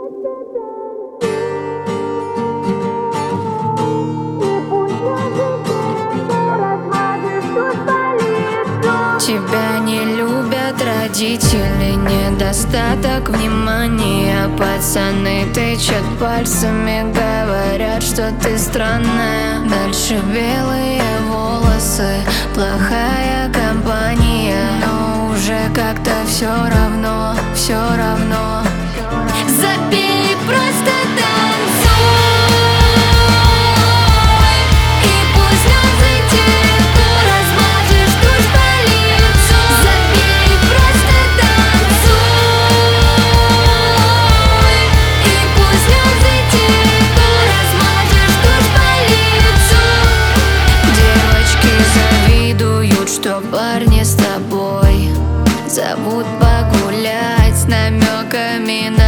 Тебя не любят родители, недостаток внимания. Пацаны тычут пальцами, говорят, что ты странная. Дальше белые волосы, плохая компания. Но уже как-то все равно, все равно. Забей, просто танцуй. Что парни с тобой зовут погулять с намеками на